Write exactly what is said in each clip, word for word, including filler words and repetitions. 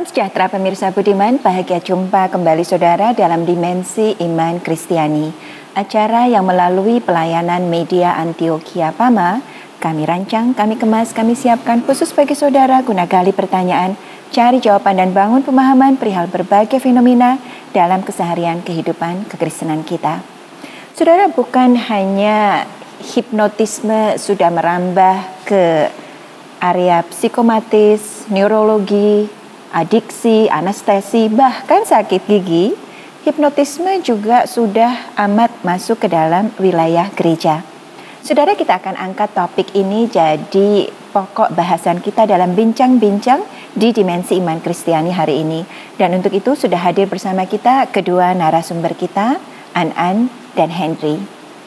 Salam sejahtera pemirsa budiman, bahagia jumpa kembali saudara dalam Dimensi Iman Kristiani. Acara yang melalui pelayanan media Antioquia Pama, kami rancang, kami kemas, kami siapkan khusus bagi saudara guna gali pertanyaan, cari jawaban dan bangun pemahaman perihal berbagai fenomena dalam keseharian kehidupan kekristenan kita. Saudara, bukan hanya hipnotisme sudah merambah ke area psikomatis, neurologi, adiksi, anestesi, bahkan sakit gigi, hipnotisme juga sudah amat masuk ke dalam wilayah gereja. Saudara, kita akan angkat topik ini jadi pokok bahasan kita dalam bincang-bincang di Dimensi Iman Kristiani hari ini. Dan untuk itu sudah hadir bersama kita kedua narasumber kita, An-An dan Henry.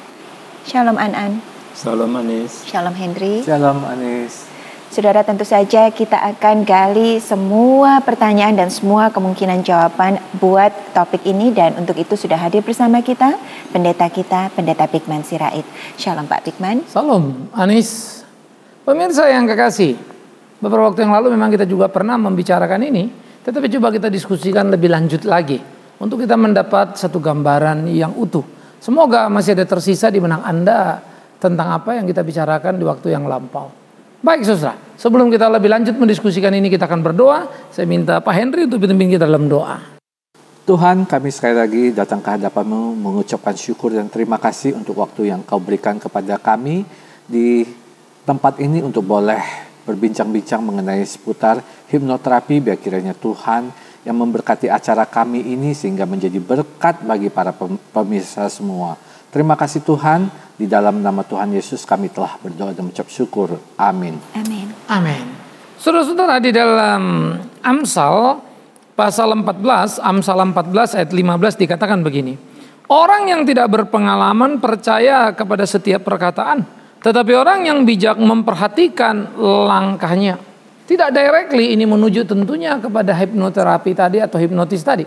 Shalom An-An. Shalom Anis. Shalom Henry. Shalom Anis. Saudara, tentu saja kita akan gali semua pertanyaan dan semua kemungkinan jawaban buat topik ini, dan untuk itu sudah hadir bersama kita pendeta kita, Pendeta Bigman Sirait. Shalom Pak Bigman. Shalom Anis. Pemirsa yang kekasih, beberapa waktu yang lalu memang kita juga pernah membicarakan ini, tetapi coba kita diskusikan lebih lanjut lagi untuk kita mendapat satu gambaran yang utuh. Semoga masih ada tersisa di benak Anda tentang apa yang kita bicarakan di waktu yang lampau. Baik saudara, sebelum kita lebih lanjut mendiskusikan ini, kita akan berdoa. Saya minta Pak Henry untuk pimpin kita dalam doa. Tuhan, kami sekali lagi datang ke hadapan-Mu mengucapkan syukur dan terima kasih untuk waktu yang Kau berikan kepada kami di tempat ini untuk boleh berbincang-bincang mengenai seputar hipnoterapi. Biar kiranya Tuhan yang memberkati acara kami ini sehingga menjadi berkat bagi para pemirsa semua. Terima kasih Tuhan, di dalam nama Tuhan Yesus kami telah berdoa dan mengucap syukur. Amin. Amin. Amin. Saudara-saudara, di dalam Amsal pasal empat belas, Amsal empat belas ayat lima belas dikatakan begini. Orang yang tidak berpengalaman percaya kepada setiap perkataan, tetapi orang yang bijak memperhatikan langkahnya. Tidak directly ini menuju tentunya kepada hipnoterapi tadi atau hipnotis tadi,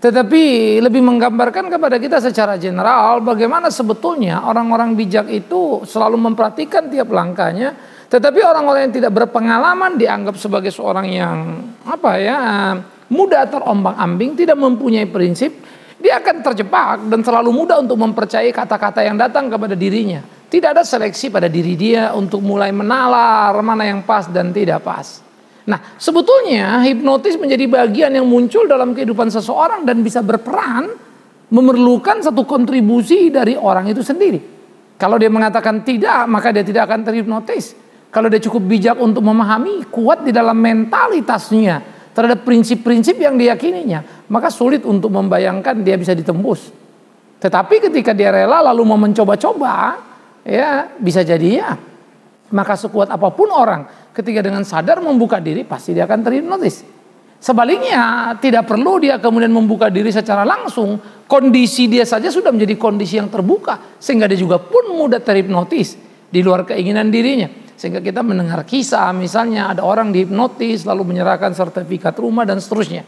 tetapi lebih menggambarkan kepada kita secara general bagaimana sebetulnya orang-orang bijak itu selalu memperhatikan tiap langkahnya, tetapi orang-orang yang tidak berpengalaman dianggap sebagai seorang yang apa ya mudah terombang-ambing, tidak mempunyai prinsip, dia akan terjebak dan selalu mudah untuk mempercayai kata-kata yang datang kepada dirinya. Tidak ada seleksi pada diri dia untuk mulai menalar mana yang pas dan tidak pas. Nah, sebetulnya hipnotis menjadi bagian yang muncul dalam kehidupan seseorang dan bisa berperan memerlukan satu kontribusi dari orang itu sendiri. Kalau dia mengatakan tidak, maka dia tidak akan terhipnotis. Kalau dia cukup bijak untuk memahami, kuat di dalam mentalitasnya terhadap prinsip-prinsip yang diyakininya, maka sulit untuk membayangkan dia bisa ditembus. Tetapi ketika dia rela lalu mau mencoba-coba, ya bisa jadi ya. Maka sekuat apapun orang, ketika dengan sadar membuka diri, pasti dia akan terhipnotis. Sebaliknya, tidak perlu dia kemudian membuka diri secara langsung. Kondisi dia saja sudah menjadi kondisi yang terbuka, sehingga dia juga pun mudah terhipnotis di luar keinginan dirinya. Sehingga kita mendengar kisah, misalnya ada orang dihipnotis lalu menyerahkan sertifikat rumah dan seterusnya.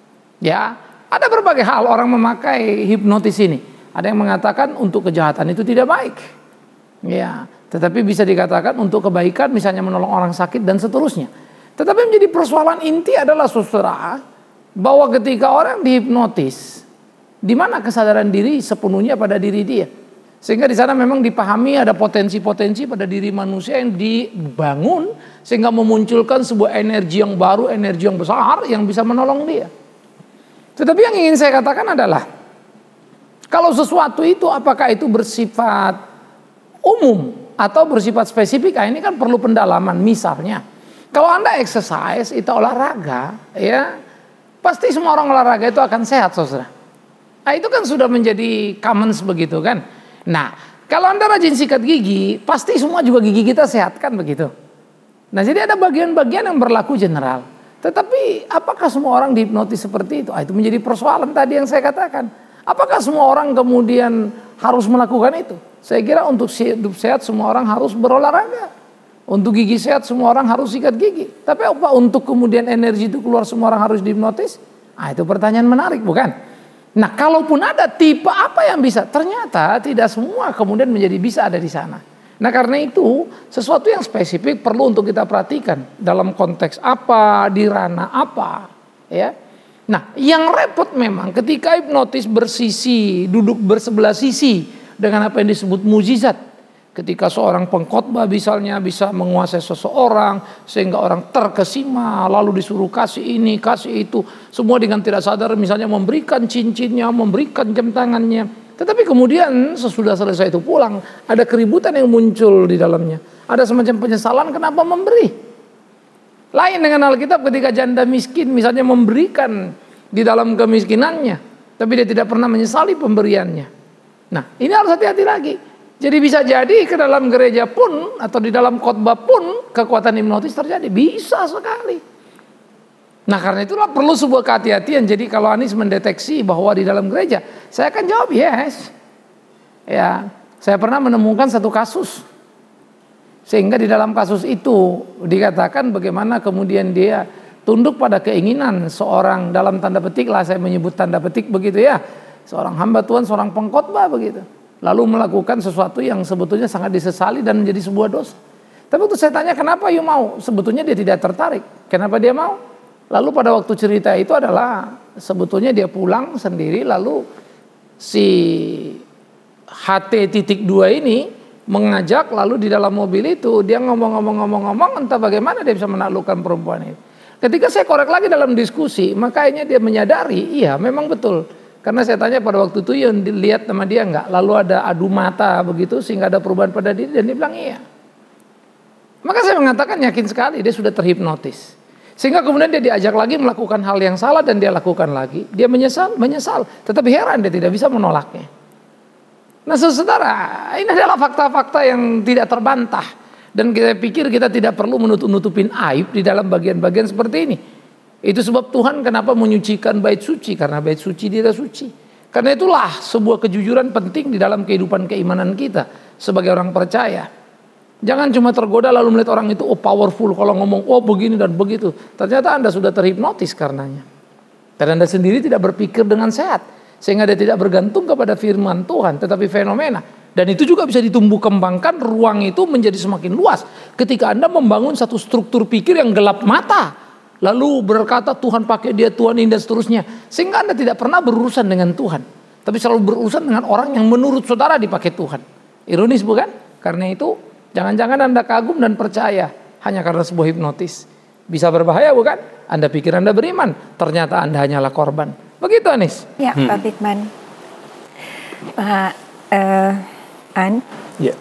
Ya, ada berbagai hal orang memakai hipnotis ini. Ada yang mengatakan untuk kejahatan itu tidak baik. Ya, tetapi bisa dikatakan untuk kebaikan, misalnya menolong orang sakit dan seterusnya. Tetapi menjadi persoalan inti adalah saudara, bahwa ketika orang dihipnotis, di mana kesadaran diri sepenuhnya pada diri dia. Sehingga di sana memang dipahami ada potensi-potensi pada diri manusia yang dibangun sehingga memunculkan sebuah energi yang baru, energi yang besar yang bisa menolong dia. Tetapi yang ingin saya katakan adalah, kalau sesuatu itu apakah itu bersifat umum atau bersifat spesifik, nah ini kan perlu pendalaman. Misalnya, kalau Anda exercise, itu olahraga, ya pasti semua orang olahraga itu akan sehat, saudara. Nah itu kan sudah menjadi common begitu kan. Nah kalau Anda rajin sikat gigi, pasti semua juga gigi kita sehat kan begitu. Nah jadi ada bagian-bagian yang berlaku general. Tetapi apakah semua orang dihipnotis seperti itu? Ah, itu menjadi persoalan tadi yang saya katakan. Apakah semua orang kemudian harus melakukan itu? Saya kira untuk hidup sehat semua orang harus berolahraga. Untuk gigi sehat semua orang harus sikat gigi. Tapi apa untuk kemudian energi itu keluar semua orang harus dihipnotis? Ah, itu pertanyaan menarik bukan? Nah kalaupun ada, tipe apa yang bisa? Ternyata tidak semua kemudian menjadi bisa ada di sana. Nah karena itu sesuatu yang spesifik perlu untuk kita perhatikan. Dalam konteks apa, di ranah apa. ya. Nah, yang repot memang ketika hipnotis bersisi, duduk bersebelah sisi dengan apa yang disebut mukjizat. Ketika seorang pengkhotbah misalnya bisa menguasai seseorang sehingga orang terkesima, lalu disuruh kasih ini, kasih itu, semua dengan tidak sadar misalnya memberikan cincinnya, memberikan jam tangannya. Tetapi kemudian sesudah selesai itu pulang, ada keributan yang muncul di dalamnya. Ada semacam penyesalan kenapa memberi. Lain dengan Alkitab ketika janda miskin misalnya memberikan di dalam kemiskinannya, tapi dia tidak pernah menyesali pemberiannya. Nah, ini harus hati-hati lagi. Jadi bisa jadi ke dalam gereja pun atau di dalam khotbah pun kekuatan hipnotis terjadi, bisa sekali. Nah, karena itulah perlu sebuah kehati-hatian. Jadi kalau Anies mendeteksi bahwa di dalam gereja, saya akan jawab yes. Ya, saya pernah menemukan satu kasus. Sehingga di dalam kasus itu dikatakan bagaimana kemudian dia tunduk pada keinginan seorang, dalam tanda petik lah saya menyebut tanda petik begitu ya, seorang hamba Tuhan, seorang pengkhotbah begitu, lalu melakukan sesuatu yang sebetulnya sangat disesali dan menjadi sebuah dosa. Tapi waktu saya tanya kenapa you mau, sebetulnya dia tidak tertarik. Kenapa dia mau? Lalu pada waktu cerita itu adalah sebetulnya dia pulang sendiri, lalu si H T titik dua ini mengajak, lalu di dalam mobil itu dia ngomong-ngomong-ngomong-ngomong entah bagaimana dia bisa menaklukkan perempuan itu. Ketika saya korek lagi dalam diskusi, makanya dia menyadari, iya memang betul. Karena saya tanya pada waktu itu yang dilihat sama dia enggak, lalu ada adu mata begitu sehingga ada perubahan pada diri dan dia bilang iya. Maka saya mengatakan yakin sekali dia sudah terhipnotis. Sehingga kemudian dia diajak lagi melakukan hal yang salah dan dia lakukan lagi. Dia menyesal, menyesal, tetapi heran dia tidak bisa menolaknya. Nah saudara, ini adalah fakta-fakta yang tidak terbantah. Dan kita pikir kita tidak perlu menutup-nutupin aib di dalam bagian-bagian seperti ini. Itu sebab Tuhan kenapa menyucikan bait suci, karena bait suci dia suci. Karena itulah sebuah kejujuran penting di dalam kehidupan keimanan kita sebagai orang percaya. Jangan cuma tergoda lalu melihat orang itu oh powerful kalau ngomong oh begini dan begitu. Ternyata Anda sudah terhipnotis karenanya. Dan Anda sendiri tidak berpikir dengan sehat. Sehingga dia tidak bergantung kepada firman Tuhan, tetapi fenomena. Dan itu juga bisa ditumbuh kembangkan, ruang itu menjadi semakin luas. Ketika Anda membangun satu struktur pikir yang gelap mata, lalu berkata Tuhan pakai dia, Tuhan ini dan seterusnya. Sehingga Anda tidak pernah berurusan dengan Tuhan, tapi selalu berurusan dengan orang yang menurut saudara dipakai Tuhan. Ironis bukan? Karena itu jangan-jangan Anda kagum dan percaya hanya karena sebuah hipnotis. Bisa berbahaya bukan? Anda pikir Anda beriman, ternyata Anda hanyalah korban. Begitu Anies. Ya, hmm. Pak Bigman. Pak uh, An. Ya.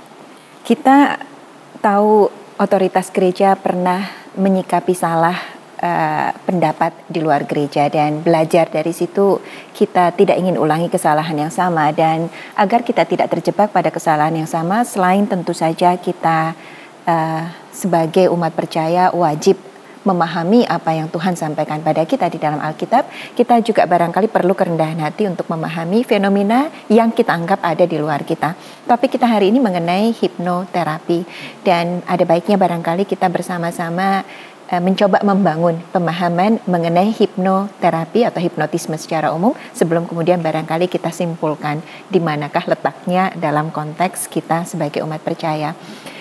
Kita tahu otoritas gereja pernah menyikapi salah uh, pendapat di luar gereja dan belajar dari situ kita tidak ingin ulangi kesalahan yang sama dan agar kita tidak terjebak pada kesalahan yang sama selain tentu saja kita uh, sebagai umat percaya wajib memahami apa yang Tuhan sampaikan pada kita di dalam Alkitab, kita juga barangkali perlu kerendahan hati untuk memahami fenomena yang kita anggap ada di luar kita. Topik kita hari ini mengenai hipnoterapi dan ada baiknya barangkali kita bersama-sama uh, mencoba membangun pemahaman mengenai hipnoterapi atau hipnotisme secara umum sebelum kemudian barangkali kita simpulkan di manakah letaknya dalam konteks kita sebagai umat percaya.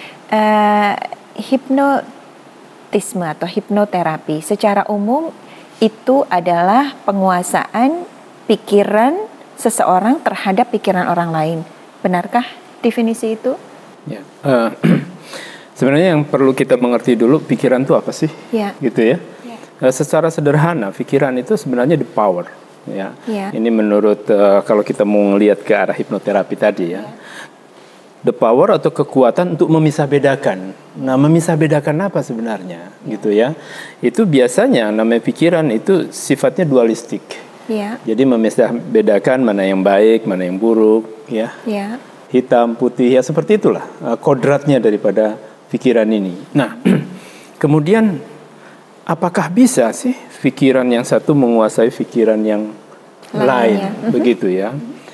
Uh, hipno atau hipnoterapi secara umum itu adalah penguasaan pikiran seseorang terhadap pikiran orang lain. Benarkah definisi itu? Ya, uh, sebenarnya yang perlu kita mengerti dulu pikiran itu apa sih? Ya. Gitu ya. Ya. Uh, secara sederhana pikiran itu sebenarnya the power. Ya. Ya. Ini menurut uh, kalau kita mau ngelihat ke arah hipnoterapi tadi ya. Ya. The power atau kekuatan untuk memisah bedakan. Nah, memisah bedakan apa sebenarnya, ya. Gitu ya? Itu biasanya namanya pikiran itu sifatnya dualistik. Ya. Jadi memisah bedakan mana yang baik, mana yang buruk, ya. Ya. Hitam, putih, ya seperti itulah kodratnya daripada pikiran ini. Nah, kemudian apakah bisa sih pikiran yang satu menguasai pikiran yang lain, lain begitu ya?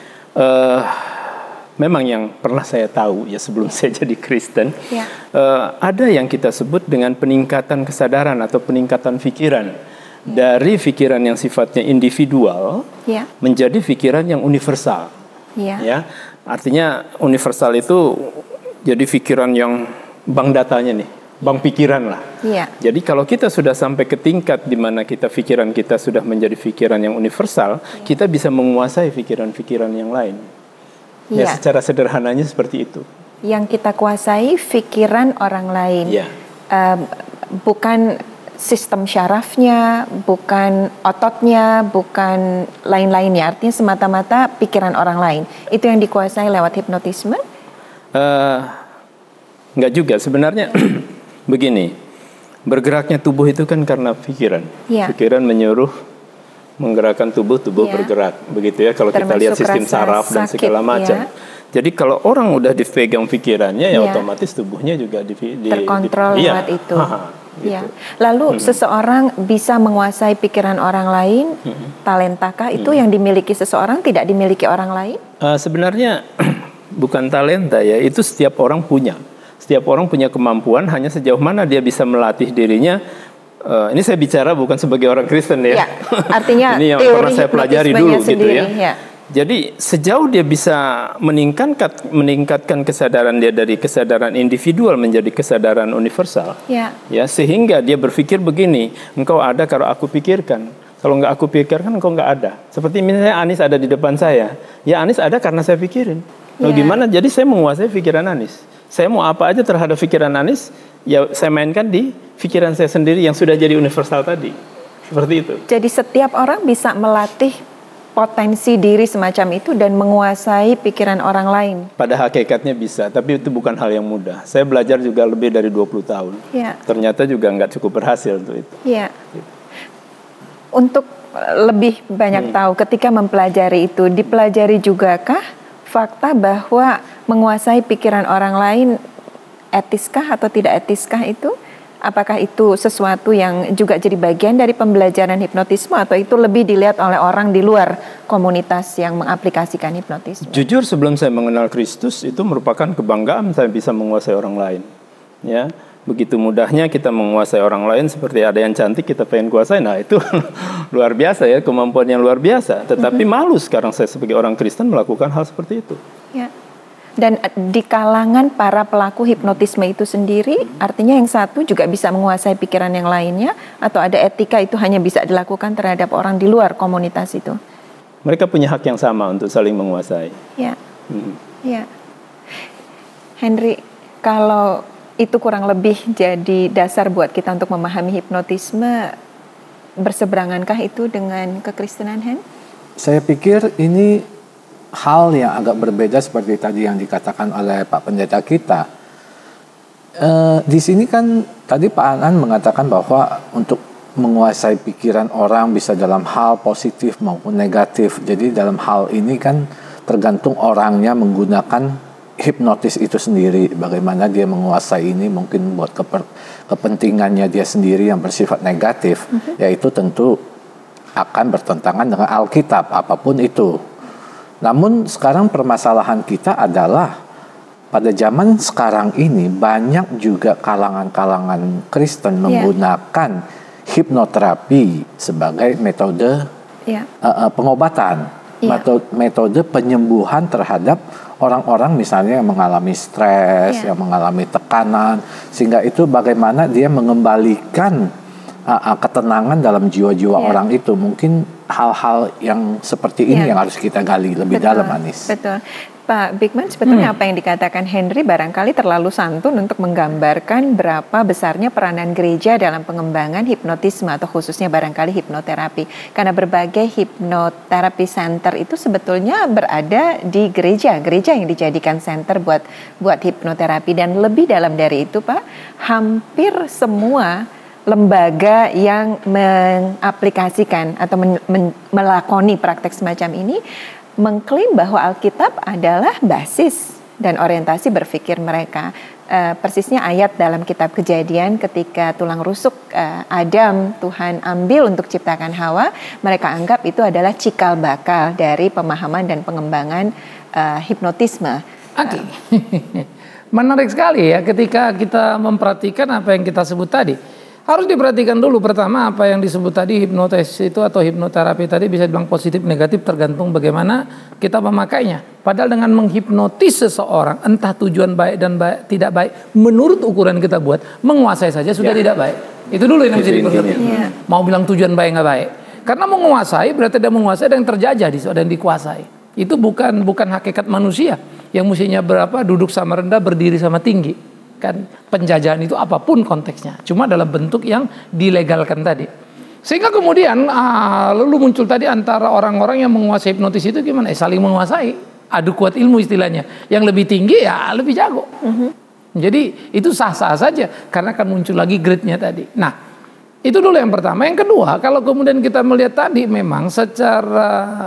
Uh, Memang yang pernah saya tahu ya sebelum saya jadi Kristen, ya. uh, ada yang kita sebut dengan peningkatan kesadaran atau peningkatan pikiran. Ya. Dari pikiran yang sifatnya individual ya. Menjadi pikiran yang universal. Ya. Ya, artinya universal itu jadi pikiran yang bank datanya nih bank pikiran lah. Ya. Jadi kalau kita sudah sampai ke tingkat di mana kita pikiran kita sudah menjadi pikiran yang universal, ya. kita bisa menguasai pikiran-pikiran yang lain. Ya. ya secara sederhananya seperti itu. Yang kita kuasai pikiran orang lain. Ya. Uh, bukan sistem syarafnya, bukan ototnya, bukan lain-lainnya. Artinya semata-mata pikiran orang lain. Itu yang dikuasai lewat hipnotisme? Uh, enggak juga. Sebenarnya begini, bergeraknya tubuh itu kan karena pikiran. Ya. Pikiran menyuruh menggerakkan tubuh, tubuh ya. bergerak. Begitu ya kalau Termasuk kita lihat sistem saraf dan segala macam. Ya. Jadi kalau orang udah dipegang pikirannya, ya, ya otomatis tubuhnya juga di, di, terkontrol di, lewat ya. itu. Aha, gitu. Ya. Lalu hmm. seseorang bisa menguasai pikiran orang lain, hmm. talentakah itu hmm. yang dimiliki seseorang tidak dimiliki orang lain? Uh, sebenarnya bukan talenta ya, itu setiap orang punya. Setiap orang punya kemampuan, hanya sejauh mana dia bisa melatih dirinya. Uh, ini saya bicara bukan sebagai orang Kristen ya. ya artinya ini yang teori pernah saya pelajari dulu sendiri, gitu ya. ya. Jadi sejauh dia bisa meningkatkan meningkatkan kesadaran dia dari kesadaran individual menjadi kesadaran universal, ya. ya sehingga dia berpikir begini, engkau ada kalau aku pikirkan, kalau nggak aku pikirkan engkau nggak ada. Seperti misalnya Anis ada di depan saya, ya Anis ada karena saya pikirin. Lalu ya. gimana? Jadi saya menguasai pikiran Anis. Saya mau apa aja terhadap pikiran Anis, ya saya mainkan di pikiran saya sendiri yang sudah jadi universal tadi. Seperti itu. Jadi setiap orang bisa melatih potensi diri semacam itu dan menguasai pikiran orang lain. Pada hakikatnya bisa, tapi itu bukan hal yang mudah. Saya belajar juga lebih dari dua puluh tahun. Ya. Ternyata juga nggak cukup berhasil untuk itu. Ya. Gitu. Untuk lebih banyak hmm. tahu ketika mempelajari itu, dipelajari jugakah fakta bahwa menguasai pikiran orang lain etiskah atau tidak etiskah itu? Apakah itu sesuatu yang juga jadi bagian dari pembelajaran hipnotisme atau itu lebih dilihat oleh orang di luar komunitas yang mengaplikasikan hipnotisme? Jujur sebelum saya mengenal Kristus itu merupakan kebanggaan saya bisa menguasai orang lain. Ya, begitu mudahnya kita menguasai orang lain seperti ada yang cantik kita pengen kuasai. Nah, itu luar biasa ya, kemampuan yang luar biasa. Tetapi mm-hmm. malu sekarang saya sebagai orang Kristen melakukan hal seperti itu. Ya. Dan di kalangan para pelaku hipnotisme itu sendiri, artinya yang satu juga bisa menguasai pikiran yang lainnya, atau ada etika itu hanya bisa dilakukan terhadap orang di luar komunitas itu? Mereka punya hak yang sama untuk saling menguasai. Ya, hmm. ya. Henry, kalau itu kurang lebih jadi dasar buat kita untuk memahami hipnotisme, berseberangankah itu dengan kekristenan, Hen? Saya pikir ini hal yang agak berbeda seperti tadi yang dikatakan oleh Pak Pendeta kita. E, di sini kan tadi Pak Anan mengatakan bahwa untuk menguasai pikiran orang bisa dalam hal positif maupun negatif. Jadi dalam hal ini kan tergantung orangnya menggunakan hipnotis itu sendiri. Bagaimana dia menguasai ini mungkin buat keper, kepentingannya dia sendiri yang bersifat negatif. Mm-hmm. Yaitu tentu akan bertentangan dengan Alkitab apapun itu. Namun sekarang permasalahan kita adalah pada zaman sekarang ini banyak juga kalangan-kalangan Kristen yeah. menggunakan hipnoterapi sebagai metode yeah. uh, uh, pengobatan, yeah. metode, metode penyembuhan terhadap orang-orang misalnya yang mengalami stres, yeah. yang mengalami tekanan, sehingga itu bagaimana dia mengembalikan uh, uh, ketenangan dalam jiwa-jiwa yeah. orang itu. Mungkin hal-hal yang seperti ini ya. yang harus kita gali lebih betul, dalam, Anis. Betul. Pak Bigman, sebetulnya hmm. apa yang dikatakan Henry barangkali terlalu santun untuk menggambarkan berapa besarnya peranan gereja dalam pengembangan hipnotisme atau khususnya barangkali hipnoterapi. Karena berbagai hipnoterapi center itu sebetulnya berada di gereja, gereja yang dijadikan center buat buat hipnoterapi. Dan lebih dalam dari itu, Pak, hampir semua lembaga yang mengaplikasikan atau men, men, melakoni praktek semacam ini mengklaim bahwa Alkitab adalah basis dan orientasi berpikir mereka. Uh, persisnya ayat dalam kitab Kejadian ketika tulang rusuk uh, Adam Tuhan ambil untuk ciptakan Hawa, mereka anggap itu adalah cikal bakal dari pemahaman dan pengembangan uh, hipnotisme. Oke. Okay. Menarik sekali ya ketika kita memperhatikan apa yang kita sebut tadi. Harus diperhatikan dulu pertama apa yang disebut tadi hipnotis itu atau hipnoterapi tadi bisa dibilang positif negatif tergantung bagaimana kita memakainya. Padahal dengan menghipnotis seseorang, entah tujuan baik dan baik, tidak baik, menurut ukuran kita buat, menguasai saja sudah ya. tidak baik. Itu dulu yang menjadi perhatian. Ya. Mau bilang tujuan baik nggak baik. Karena menguasai berarti ada menguasai dan terjajah di dan dikuasai. Itu bukan bukan hakikat manusia yang mestinya berapa duduk sama rendah, berdiri sama tinggi. Kan penjajahan itu apapun konteksnya, cuma dalam bentuk yang dilegalkan tadi. Sehingga kemudian ah, lalu muncul tadi antara orang-orang yang menguasai hipnotis itu gimana? Eh, saling menguasai. Adu kuat ilmu istilahnya. Yang lebih tinggi ya lebih jago. Uh-huh. Jadi itu sah-sah saja karena akan muncul lagi grade-nya tadi. Nah, itu dulu yang pertama. Yang kedua, kalau kemudian kita melihat tadi memang secara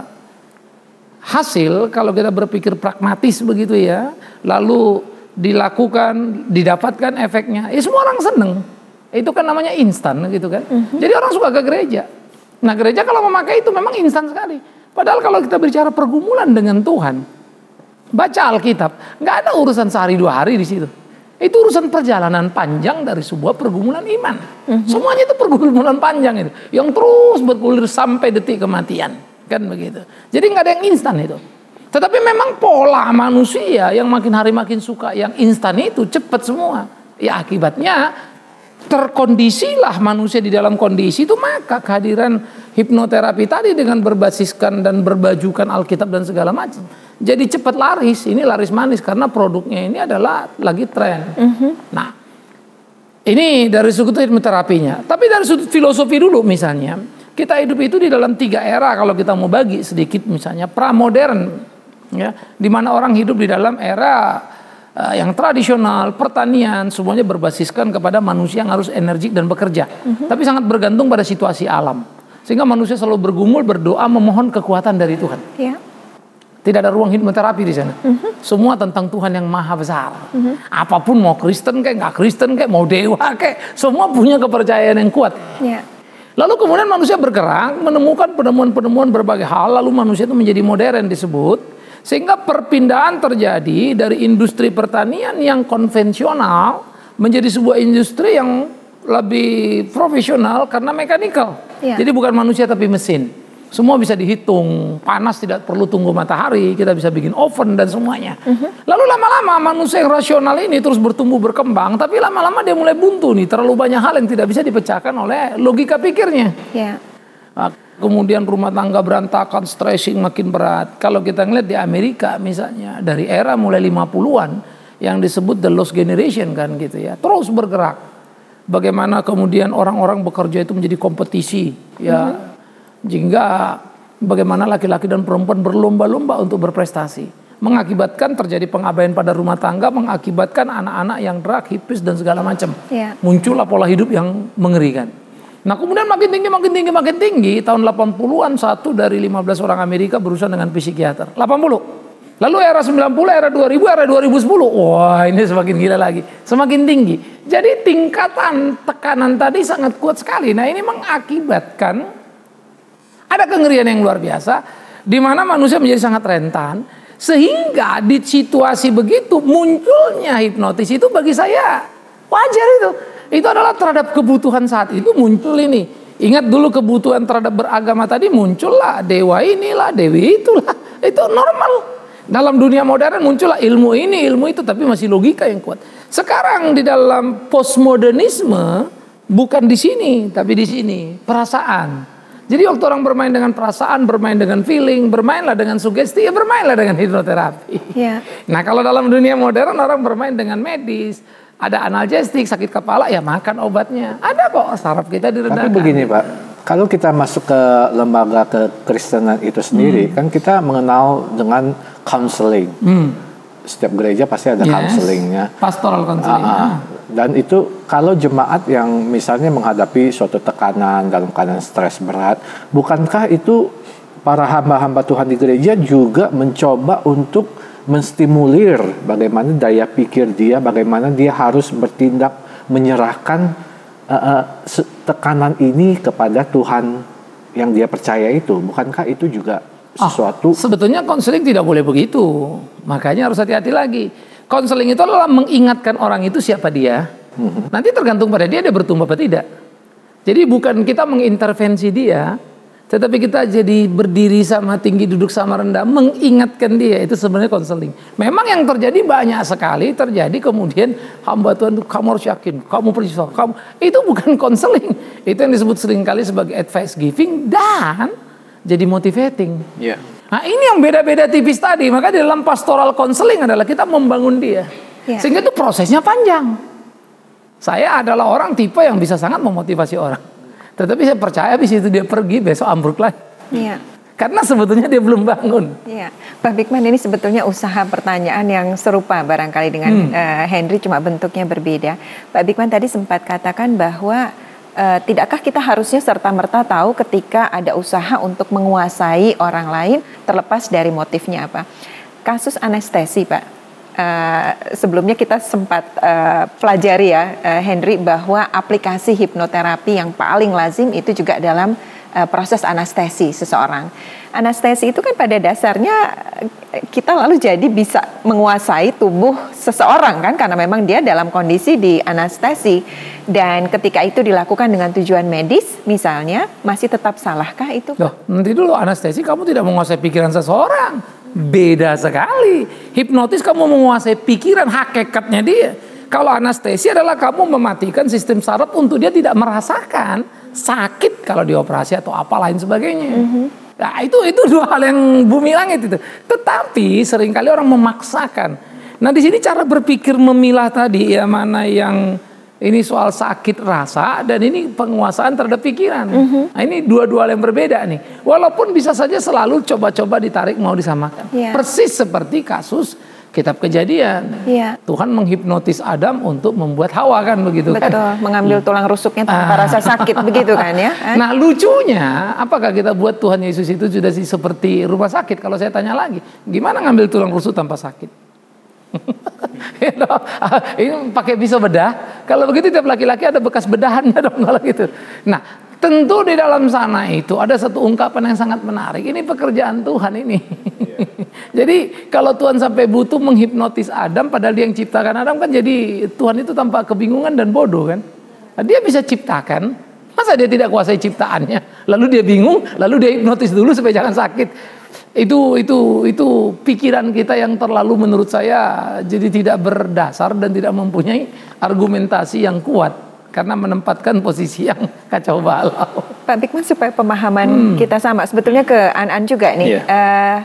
hasil kalau kita berpikir pragmatis begitu ya, lalu dilakukan, didapatkan efeknya, ya semua orang seneng. Itu kan namanya instan gitu kan. Uh-huh. Jadi orang suka ke gereja. Nah, gereja kalau memakai itu memang instan sekali. Padahal kalau kita bicara pergumulan dengan Tuhan, baca Alkitab, nggak ada urusan sehari dua hari di situ. Itu urusan perjalanan panjang dari sebuah pergumulan iman. Mm-hmm. Semuanya itu pergumulan panjang itu, yang terus bergulir sampai detik kematian, kan begitu. Jadi nggak ada yang instan itu. Tetapi memang pola manusia yang makin hari makin suka yang instan itu cepat semua. Ya akibatnya terkondisilah manusia di dalam kondisi itu, maka kehadiran hipnoterapi tadi dengan berbasiskan dan berbajukan Alkitab dan segala macam jadi cepat laris. Ini laris manis karena produknya ini adalah lagi tren. Mm-hmm. Nah, ini dari sudut hipnoterapinya. Tapi dari sudut filosofi dulu misalnya, kita hidup itu di dalam tiga era kalau kita mau bagi sedikit misalnya pramodern, ya, di mana orang hidup di dalam era yang tradisional, pertanian, semuanya berbasiskan kepada manusia yang harus energik dan bekerja. Mm-hmm. Tapi sangat bergantung pada situasi alam. Sehingga manusia selalu bergumul, berdoa, memohon kekuatan dari Tuhan. Yeah. Tidak ada ruang hipnoterapi di sana. Mm-hmm. Semua tentang Tuhan yang maha besar. Mm-hmm. Apapun, mau Kristen kayak, nggak Kristen kayak, mau dewa kayak, semua punya kepercayaan yang kuat. Yeah. Lalu kemudian manusia bergerak, menemukan penemuan-penemuan berbagai hal, lalu manusia itu menjadi modern disebut. Sehingga perpindahan terjadi dari industri pertanian yang konvensional menjadi sebuah industri yang lebih profesional karena mekanikal. Ya. Jadi bukan manusia tapi mesin. Semua bisa dihitung, panas tidak perlu tunggu matahari, kita bisa bikin oven dan semuanya. Uh-huh. Lalu lama-lama manusia yang rasional ini terus bertumbuh berkembang, tapi lama-lama dia mulai buntu nih, terlalu banyak hal yang tidak bisa dipecahkan oleh logika pikirnya. Ya. Nah, kemudian rumah tangga berantakan, stressing makin berat. Kalau kita ngeliat di Amerika misalnya, dari era mulai lima puluhan yang disebut the lost generation kan gitu ya, terus bergerak. Bagaimana kemudian orang-orang bekerja itu menjadi kompetisi ya, mm-hmm. Sehingga bagaimana laki-laki dan perempuan berlomba-lomba untuk berprestasi, mengakibatkan terjadi pengabaian pada rumah tangga, mengakibatkan anak-anak yang drug, hipis dan segala macam. Yeah. Muncullah pola hidup yang mengerikan. Nah kemudian makin tinggi, makin tinggi, makin tinggi. Tahun delapan puluhan satu dari lima belas orang Amerika berurusan dengan psikiater. delapan puluh. Lalu era sembilan puluh, era dua ribu, era dua ribu sepuluh. Wah ini semakin gila lagi. Semakin tinggi. Jadi tingkatan tekanan tadi sangat kuat sekali. Nah ini mengakibatkan ada kengerian yang luar biasa. Di mana manusia menjadi sangat rentan. Sehingga di situasi begitu munculnya hipnotis itu bagi saya wajar itu. Itu adalah terhadap kebutuhan saat itu muncul ini. Ingat dulu kebutuhan terhadap beragama tadi muncullah dewa inilah, dewi itulah. Itu normal. Dalam dunia modern muncullah ilmu ini, ilmu itu, tapi masih logika yang kuat. Sekarang di dalam postmodernisme bukan di sini, tapi di sini perasaan. Jadi waktu orang bermain dengan perasaan, bermain dengan feeling, bermainlah dengan sugesti, ya bermainlah dengan hipnoterapi. Yeah. Nah kalau dalam dunia modern orang bermain dengan medis. Ada analgesik, sakit kepala, ya makan obatnya. Ada kok, saraf kita direndahkan. Tapi begini Pak, kalau kita masuk ke lembaga kekristenan itu sendiri, hmm. kan kita mengenal dengan counseling. Hmm. Setiap gereja pasti ada yes. counselingnya. Pastoral counseling. Uh, uh. Dan itu kalau jemaat yang misalnya menghadapi suatu tekanan dalam keadaan stres berat, bukankah itu para hamba-hamba Tuhan di gereja juga mencoba untuk menstimulir bagaimana daya pikir dia, bagaimana dia harus bertindak menyerahkan uh, uh, tekanan ini kepada Tuhan yang dia percaya itu. Bukankah itu juga sesuatu? Oh, sebetulnya konseling tidak boleh begitu. Makanya harus hati-hati lagi. Konseling itu adalah mengingatkan orang itu siapa dia. Hmm. Nanti tergantung pada dia, dia bertumbuh apa tidak. Jadi bukan kita mengintervensi dia, Tetapi kita jadi berdiri sama tinggi, duduk sama rendah, mengingatkan dia, itu sebenarnya konseling. Memang yang terjadi banyak sekali, terjadi kemudian hamba Tuhan, kamu harus yakin, kamu percaya, kamu, itu bukan konseling. Itu yang disebut seringkali sebagai advice giving dan jadi motivating. Yeah. Nah ini yang beda-beda tipis tadi, maka di dalam pastoral konseling adalah kita membangun dia. Yeah. Sehingga itu prosesnya panjang. Saya adalah orang tipe yang bisa sangat memotivasi orang. Tetapi saya percaya habis itu dia pergi, besok ambruk lagi. Iya. Karena sebetulnya dia belum bangun. Iya. Pak Bigman, ini sebetulnya usaha pertanyaan yang serupa barangkali dengan hmm. uh, Henry, cuma bentuknya berbeda. Pak Bigman tadi sempat katakan bahwa uh, tidakkah kita harusnya serta-merta tahu ketika ada usaha untuk menguasai orang lain terlepas dari motifnya apa. Kasus anestesi, Pak. Uh, sebelumnya kita sempat uh, pelajari ya uh, Henry, bahwa aplikasi hipnoterapi yang paling lazim itu juga dalam uh, proses anestesi seseorang. Anestesi itu kan pada dasarnya kita lalu jadi bisa menguasai tubuh seseorang kan, karena memang dia dalam kondisi di anestesi, dan ketika itu dilakukan dengan tujuan medis misalnya, masih tetap salahkah itu? Loh, nanti dulu, anestesi kamu tidak menguasai pikiran seseorang. Beda sekali. Hipnotis kamu menguasai pikiran, hakikatnya dia. Kalau anestesi adalah kamu mematikan sistem saraf untuk dia tidak merasakan sakit kalau dioperasi atau apa lain sebagainya. Mm-hmm. Nah itu itu dua hal yang bumi langit itu. Tetapi seringkali orang memaksakan. Nah di sini cara berpikir memilah tadi ya, mana yang ini soal sakit rasa dan ini penguasaan terhadap pikiran. Mm-hmm. Nah ini dua-dua yang berbeda nih. Walaupun bisa saja selalu coba-coba ditarik mau disamakan. Yeah. Persis seperti kasus Kitab Kejadian. Yeah. Tuhan menghipnotis Adam untuk membuat Hawa kan begitu. Betul, kan. Mengambil tulang rusuknya tanpa ah. rasa sakit begitu kan ya. Nah lucunya, apakah kita buat Tuhan Yesus itu sudah seperti rumah sakit? Kalau saya tanya lagi, gimana ngambil tulang rusuk tanpa sakit? You know, ini pakai pisau bedah. Kalau begitu tiap laki-laki ada bekas bedahannya dong kalau gitu. Nah, tentu di dalam sana itu ada satu ungkapan yang sangat menarik. Ini pekerjaan Tuhan ini. Yeah. Jadi kalau Tuhan sampai butuh menghipnotis Adam, padahal dia yang ciptakan Adam kan, jadi Tuhan itu tampak kebingungan dan bodoh kan. Nah, dia bisa ciptakan, masa dia tidak kuasai ciptaannya? Lalu dia bingung, lalu dia hipnotis dulu supaya jangan sakit. Itu itu itu pikiran kita yang terlalu menurut saya jadi tidak berdasar dan tidak mempunyai argumentasi yang kuat karena menempatkan posisi yang kacau balau. Pak Bigman, supaya pemahaman hmm. kita sama, sebetulnya ke An-An juga nih. Yeah. Uh,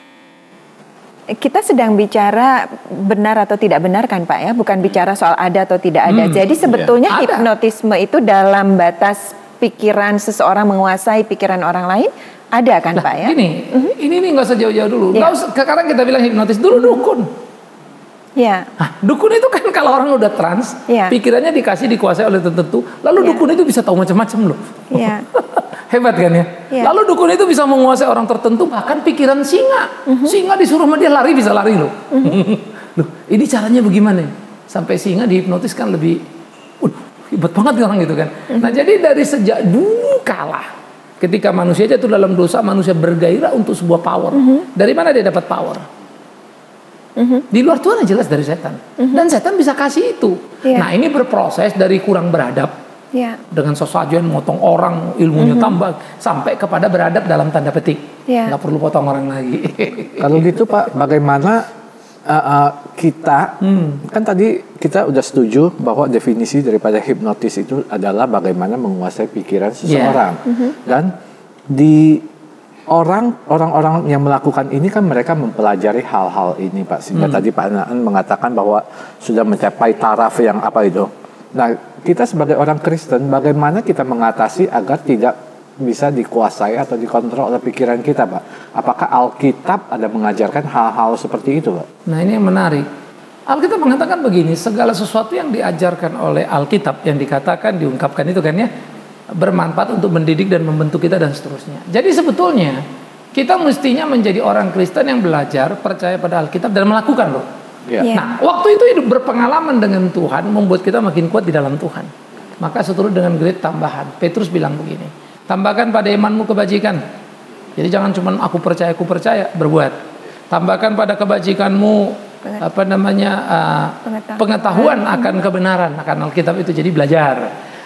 kita sedang bicara benar atau tidak benar kan Pak ya, bukan bicara soal ada atau tidak ada. Hmm. Jadi sebetulnya yeah. hipnotisme itu dalam batas pikiran seseorang menguasai pikiran orang lain. Ada kan nah, Pak ya? Gini, uh-huh. ini nih nggak usah jauh-jauh dulu. Yeah. Nggak usah, sekarang kita bilang hipnotis dulu dukun. Ya. Yeah. Nah, dukun itu kan kalau orang udah trans, yeah. pikirannya dikasih dikuasai oleh tertentu, lalu yeah. dukun itu bisa tahu macam-macam loh. Yeah. Hebat kan ya? Yeah. Lalu dukun itu bisa menguasai orang tertentu, bahkan pikiran singa. Uh-huh. Singa disuruh sama dia lari bisa lari loh. Uh-huh. Loh, ini caranya bagaimana? Sampai singa dihipnotis kan lebih, uh, hebat banget orang gitu kan. Uh-huh. Nah jadi dari sejak dulu kalah. Ketika manusia jatuh dalam dosa, manusia bergairah untuk sebuah power. Uh-huh. Dari mana dia dapat power? Uh-huh. Di luar Tuhan jelas dari setan. Uh-huh. Dan setan bisa kasih itu. Yeah. Nah ini berproses dari kurang beradab. Yeah. Dengan sesajen motong orang, ilmunya uh-huh. tambah. Sampai kepada beradab dalam tanda petik. Yeah. Nggak perlu potong orang lagi. Kalau gitu Pak, bagaimana uh, uh, kita, hmm. kan tadi kita udah setuju bahwa definisi daripada hipnotis itu adalah bagaimana menguasai pikiran seseorang. Yeah. Mm-hmm. Dan di orang orang-orang yang melakukan ini kan mereka mempelajari hal-hal ini Pak. Sehingga mm. tadi Pak Naan mengatakan bahwa sudah mencapai taraf yang apa itu. Nah kita sebagai orang Kristen, bagaimana kita mengatasi agar tidak bisa dikuasai atau dikontrol oleh pikiran kita Pak? Apakah Alkitab ada mengajarkan hal-hal seperti itu Pak? Nah ini yang menarik. Alkitab mengatakan begini, segala sesuatu yang diajarkan oleh Alkitab, yang dikatakan, diungkapkan itu kan ya, bermanfaat untuk mendidik dan membentuk kita dan seterusnya. Jadi sebetulnya kita mestinya menjadi orang Kristen yang belajar, percaya pada Alkitab dan melakukan loh. Yeah. Yeah. Nah waktu itu hidup berpengalaman dengan Tuhan membuat kita makin kuat di dalam Tuhan. Maka seturut dengan grade tambahan, Petrus bilang begini, tambahkan pada imanmu kebajikan. Jadi jangan cuma aku percaya, aku percaya, berbuat. Tambahkan pada kebajikanmu apa namanya uh, pengetahuan. pengetahuan akan kebenaran, akan Alkitab itu, jadi belajar.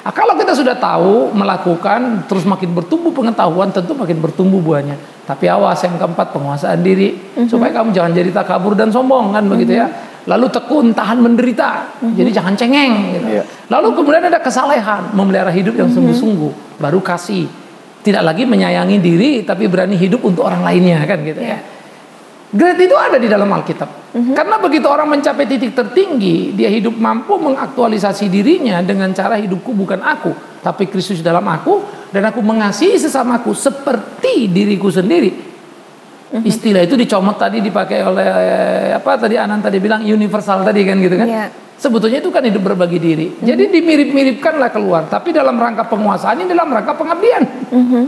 Nah, kalau kita sudah tahu, melakukan, terus makin bertumbuh pengetahuan, tentu makin bertumbuh buahnya. Tapi awas, yang keempat, penguasaan diri. Mm-hmm. Supaya kamu jangan jadi takabur dan sombong, kan mm-hmm. begitu ya. Lalu tekun, tahan menderita. Mm-hmm. Jadi jangan cengeng. Gitu. Yeah. Lalu kemudian ada kesalehan, memelihara hidup yang mm-hmm. sungguh-sungguh. Baru kasih. Tidak lagi menyayangi diri, tapi berani hidup untuk orang lainnya, kan gitu yeah. ya. Grade itu ada di dalam Alkitab. Mm-hmm. Karena begitu orang mencapai titik tertinggi, dia hidup mampu mengaktualisasi dirinya dengan cara hidupku bukan aku, tapi Kristus dalam aku, dan aku mengasihi sesamaku seperti diriku sendiri. Mm-hmm. Istilah itu dicomot tadi, dipakai oleh apa tadi Anan tadi bilang universal tadi, kan gitu kan. Yeah. Sebetulnya itu kan hidup berbagi diri. Mm-hmm. Jadi dimirip-miripkanlah keluar, tapi dalam rangka penguasaan, ini dalam rangka pengabdian. Mm-hmm.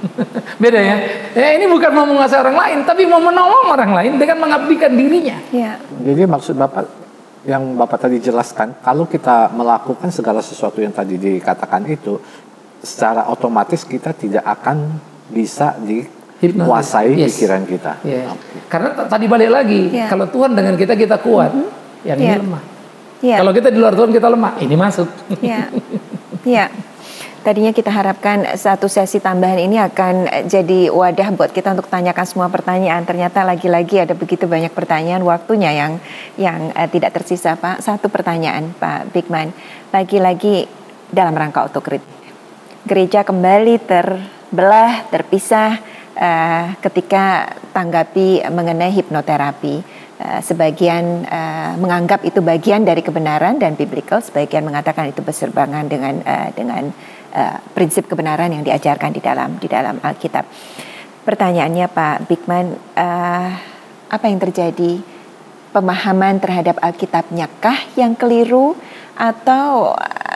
Beda ya. Ya ini bukan mau menguasai orang lain, tapi mau menolong orang lain dengan mengabdikan dirinya. Ya. Jadi maksud Bapak yang Bapak tadi jelaskan, kalau kita melakukan segala sesuatu yang tadi dikatakan itu, secara otomatis kita tidak akan bisa dikuasai yes. pikiran kita. Yes. Okay. Karena tadi balik lagi, yeah. kalau Tuhan dengan kita kita kuat, mm-hmm. yang yeah. ini lemah. Yeah. Kalau kita di luar Tuhan kita lemah, ini masuk. Iya. Yeah. Yeah. Tadinya kita harapkan satu sesi tambahan ini akan jadi wadah buat kita untuk tanyakan semua pertanyaan. Ternyata lagi-lagi ada begitu banyak pertanyaan, waktunya yang yang uh, tidak tersisa, Pak. Satu pertanyaan, Pak Bigman. Lagi-lagi dalam rangka autokritik. Gereja kembali terbelah, terpisah uh, ketika tanggapi mengenai hipnoterapi. Uh, sebagian uh, menganggap itu bagian dari kebenaran dan biblical, sebagian mengatakan itu berseberangan dengan uh, dengan uh, prinsip kebenaran yang diajarkan di dalam di dalam Alkitab. Pertanyaannya Pak Bigman, uh, apa yang terjadi? Pemahaman terhadap Alkitabnya kah yang keliru, atau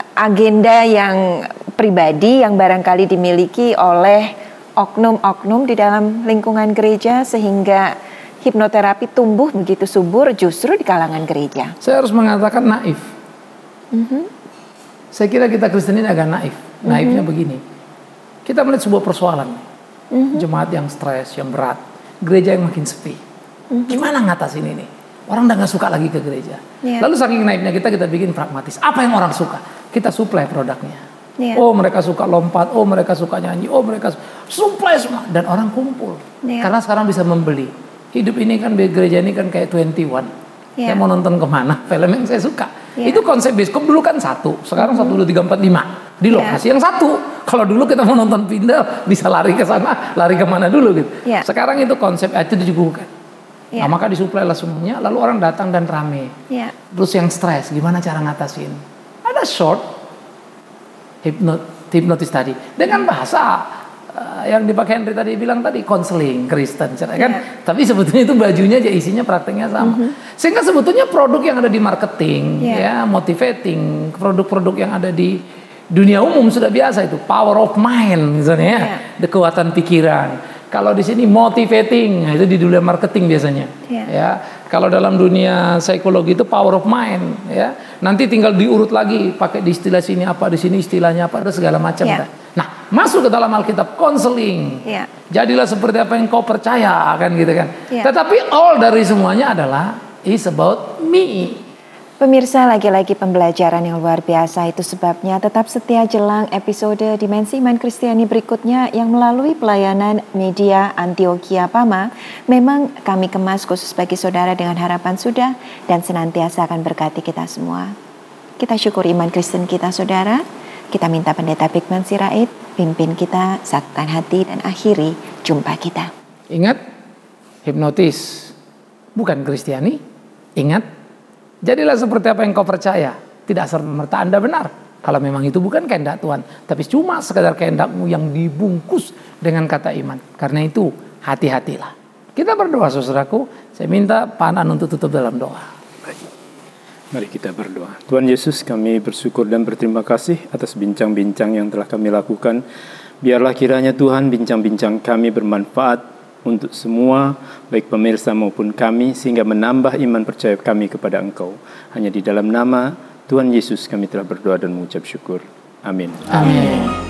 agenda yang pribadi yang barangkali dimiliki oleh oknum-oknum di dalam lingkungan gereja sehingga hipnoterapi tumbuh begitu subur justru di kalangan gereja? Saya harus mengatakan naif. Mm-hmm. Saya kira kita Kristen ini agak naif. Mm-hmm. Naifnya begini. Kita melihat sebuah persoalan. Mm-hmm. Jemaat yang stres, yang berat. Gereja yang makin sepi. Mm-hmm. Gimana ngatasin ini? Orang udah gak suka lagi ke gereja. Yeah. Lalu saking naifnya kita, kita bikin pragmatis. Apa yang orang suka? Kita supply produknya. Yeah. Oh mereka suka lompat, oh mereka suka nyanyi, oh mereka supply semua. Dan orang kumpul. Yeah. Karena sekarang bisa membeli. Hidup ini kan, gereja ini kan kayak dua puluh satu. Yeah. Saya mau nonton kemana? Film yang saya suka. Yeah. Itu konsep biskop dulu kan satu. Sekarang satu, dua, tiga, empat, lima. Di lokasi yeah. yang satu. Kalau dulu kita mau nonton pindah, bisa lari ke sana, lari kemana dulu gitu. Yeah. Sekarang itu konsep itu dijugukan. Yeah. Nah, maka disuplai lah semuanya. Lalu orang datang dan rame. Yeah. Terus yang stres, gimana cara ngatasin? Ada short hipnot, hipnotis tadi. Dengan bahasa Uh, yang dipakai Henry tadi bilang tadi konseling Kristen, kan? Yeah. Tapi sebetulnya itu bajunya aja isinya prakteknya sama. Mm-hmm. Sehingga sebetulnya produk yang ada di marketing, yeah. ya, motivating, produk-produk yang ada di dunia umum sudah biasa itu power of mind, misalnya, yeah. kekuatan pikiran. Kalau di sini motivating, itu di dunia marketing biasanya. Yeah. Ya, kalau dalam dunia psikologi itu power of mind, ya. Nanti tinggal diurut lagi, pakai di istilah sini apa, di sini istilahnya apa, ada segala macam. Yeah. Nah, masuk ke dalam Alkitab, konseling. Yeah. Jadilah seperti apa yang kau percaya, kan gitu kan. Yeah. Tetapi all dari semuanya adalah is about me. Pemirsa, lagi-lagi pembelajaran yang luar biasa, itu sebabnya tetap setia jelang episode Dimensi Iman Kristiani berikutnya yang melalui pelayanan media Antioquia Pama. Memang kami kemas khusus bagi saudara dengan harapan sudah dan senantiasa akan berkati kita semua. Kita syukur iman Kristen kita saudara. Kita minta Pendeta Bigman Sirait pimpin kita, satukan hati dan akhiri jumpa kita. Ingat, hipnotis bukan Kristiani. Ingat, jadilah seperti apa yang kau percaya. Tidak serta-merta Anda benar. Kalau memang itu bukan kehendak Tuhan. Tapi cuma sekadar kehendakmu yang dibungkus dengan kata iman. Karena itu hati-hatilah. Kita berdoa saudaraku. Saya minta Pak Anan untuk tutup dalam doa. Mari kita berdoa. Tuhan Yesus, kami bersyukur dan berterima kasih atas bincang-bincang yang telah kami lakukan. Biarlah kiranya Tuhan bincang-bincang kami bermanfaat untuk semua, baik pemirsa maupun kami, sehingga menambah iman percaya kami kepada Engkau. Hanya di dalam nama Tuhan Yesus kami telah berdoa dan mengucap syukur. Amin. Amin.